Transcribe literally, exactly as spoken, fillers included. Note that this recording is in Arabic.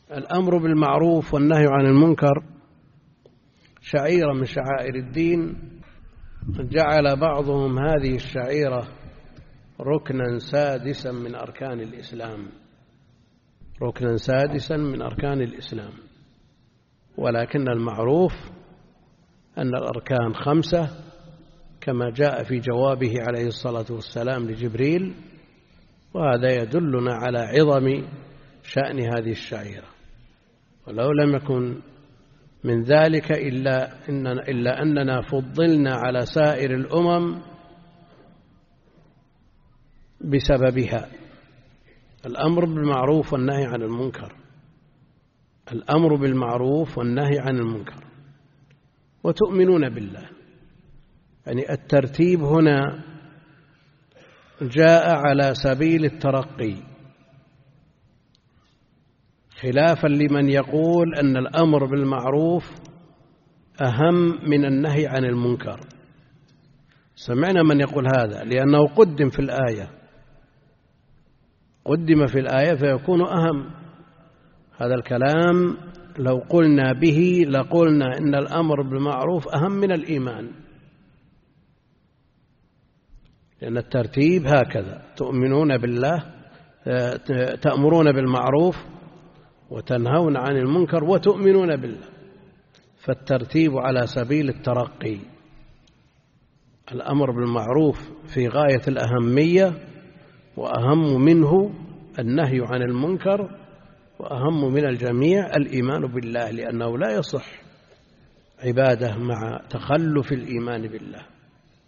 الأمر بالمعروف والنهي عن المنكر شعيرة من شعائر الدين، جعل بعضهم هذه الشعيرة ركنا سادسا من أركان الإسلام ركنا سادسا من أركان الإسلام ولكن المعروف أن الأركان خمسة كما جاء في جوابه عليه الصلاة والسلام لجبريل، وهذا يدلنا على عظم شأن هذه الشعيرة. ولو لم يكن من ذلك إلا, إننا إلا أننا فضلنا على سائر الأمم بسببها. الأمر بالمعروف والنهي عن المنكر الأمر بالمعروف والنهي عن المنكر وتؤمنون بالله، يعني الترتيب هنا جاء على سبيل الترقي، خلافا لمن يقول أن الأمر بالمعروف أهم من النهي عن المنكر. سمعنا من يقول هذا لأنه قدم في الآية قدم في الآية فيكون أهم. هذا الكلام لو قلنا به لقلنا إن الأمر بالمعروف أهم من الإيمان، لأن الترتيب هكذا: تؤمنون بالله، تأمرون بالمعروف وتنهون عن المنكر وتؤمنون بالله، فالترتيب على سبيل الترقي. الأمر بالمعروف في غاية الأهمية، وأهم منه النهي عن المنكر، وأهم من الجميع الإيمان بالله، لأنه لا يصح عبادة مع تخلف الإيمان بالله.